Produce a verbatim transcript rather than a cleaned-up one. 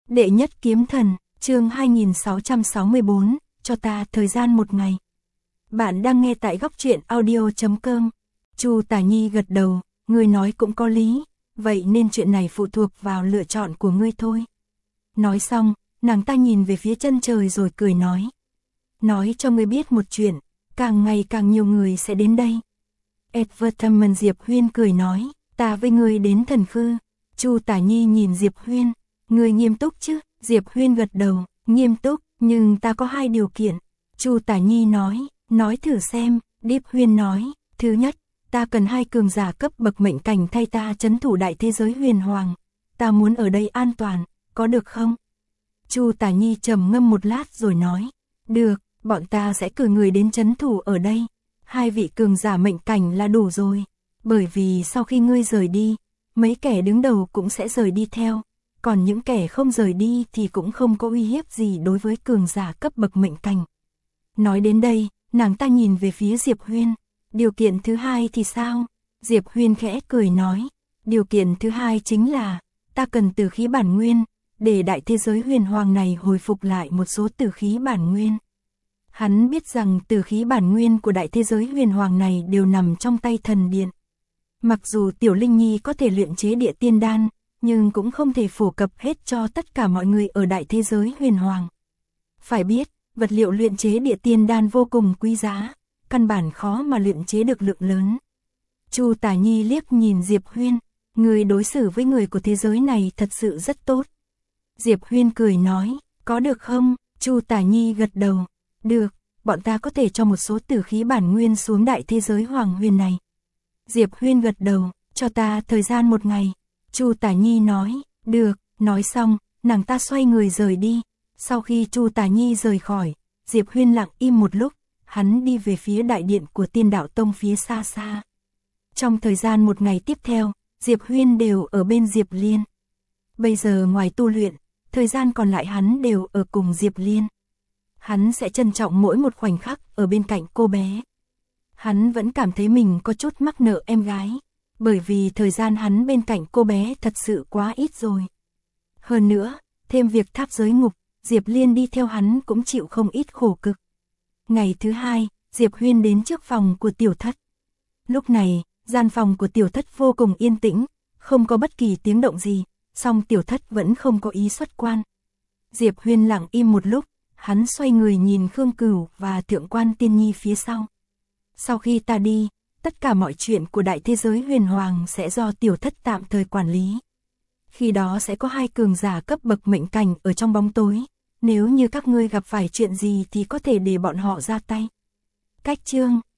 Đệ nhất kiếm thần, chương hai nghìn sáu trăm sáu mươi bốn, cho ta thời gian một ngày. Bạn đang nghe tại góc truyện audio chấm com. Chu Tả Nhi gật đầu, ngươi nói cũng có lý, vậy nên chuyện này phụ thuộc vào lựa chọn của ngươi thôi. Nói xong, nàng ta nhìn về phía chân trời rồi cười nói. Nói cho ngươi biết một chuyện, càng ngày càng nhiều người sẽ đến đây. Advertisement. Diệp Huyên cười nói, ta với ngươi đến Thần Khư. Chu Tả Nhi nhìn Diệp Huyên, ngươi nghiêm túc chứ? Diệp Huyên gật đầu, nghiêm túc, nhưng ta có hai điều kiện. Chu Tả Nhi nói, nói thử xem. Diệp Huyên nói, thứ nhất, ta cần hai cường giả cấp bậc mệnh cảnh thay ta trấn thủ đại thế giới huyền hoàng. Ta muốn ở đây an toàn, có được không? Chu Tả Nhi trầm ngâm một lát rồi nói, được, bọn ta sẽ cử người đến trấn thủ ở đây. Hai vị cường giả mệnh cảnh là đủ rồi, bởi vì sau khi ngươi rời đi, mấy kẻ đứng đầu cũng sẽ rời đi theo, còn những kẻ không rời đi thì cũng không có uy hiếp gì đối với cường giả cấp bậc mệnh cảnh. Nói đến đây, nàng ta nhìn về phía Diệp Huyên, điều kiện thứ hai thì sao? Diệp Huyên khẽ cười nói, điều kiện thứ hai chính là, ta cần tử khí bản nguyên, để đại thế giới huyền hoàng này hồi phục lại một số tử khí bản nguyên. Hắn biết rằng tử khí bản nguyên của đại thế giới huyền hoàng này đều nằm trong tay thần điện. Mặc dù Tiểu Linh Nhi có thể luyện chế địa tiên đan, nhưng cũng không thể phổ cập hết cho tất cả mọi người ở đại thế giới huyền hoàng. Phải biết, vật liệu luyện chế địa tiên đan vô cùng quý giá, căn bản khó mà luyện chế được lượng lớn. Chu Tả Nhi liếc nhìn Diệp Huyên, người đối xử với người của thế giới này thật sự rất tốt. Diệp Huyên cười nói, có được không? Chu Tả Nhi gật đầu, được, bọn ta có thể cho một số tử khí bản nguyên xuống đại thế giới hoàng huyền này. Diệp Huyên gật đầu, cho ta thời gian một ngày. Chu Tả Nhi nói, được, nói xong, nàng ta xoay người rời đi. Sau khi Chu Tả Nhi rời khỏi, Diệp Huyên lặng im một lúc, hắn đi về phía đại điện của Tiên Đạo Tông phía xa xa. Trong thời gian một ngày tiếp theo, Diệp Huyên đều ở bên Diệp Liên. Bây giờ ngoài tu luyện, thời gian còn lại hắn đều ở cùng Diệp Liên. Hắn sẽ trân trọng mỗi một khoảnh khắc ở bên cạnh cô bé. Hắn vẫn cảm thấy mình có chút mắc nợ em gái, bởi vì thời gian hắn bên cạnh cô bé thật sự quá ít rồi. Hơn nữa, thêm việc tháp giới ngục, Diệp Liên đi theo hắn cũng chịu không ít khổ cực. Ngày thứ hai, Diệp Huyên đến trước phòng của Tiểu Thất. Lúc này, gian phòng của Tiểu Thất vô cùng yên tĩnh, không có bất kỳ tiếng động gì, song Tiểu Thất vẫn không có ý xuất quan. Diệp Huyên lặng im một lúc, hắn xoay người nhìn Khương Cửu và Thượng Quan Tiên Nhi phía sau. Sau khi ta đi, tất cả mọi chuyện của đại thế giới huyền hoàng sẽ do Tiểu Thất tạm thời quản lý. Khi đó sẽ có hai cường giả cấp bậc mệnh cảnh ở trong bóng tối, nếu như các ngươi gặp phải chuyện gì thì có thể để bọn họ ra tay. Cách chương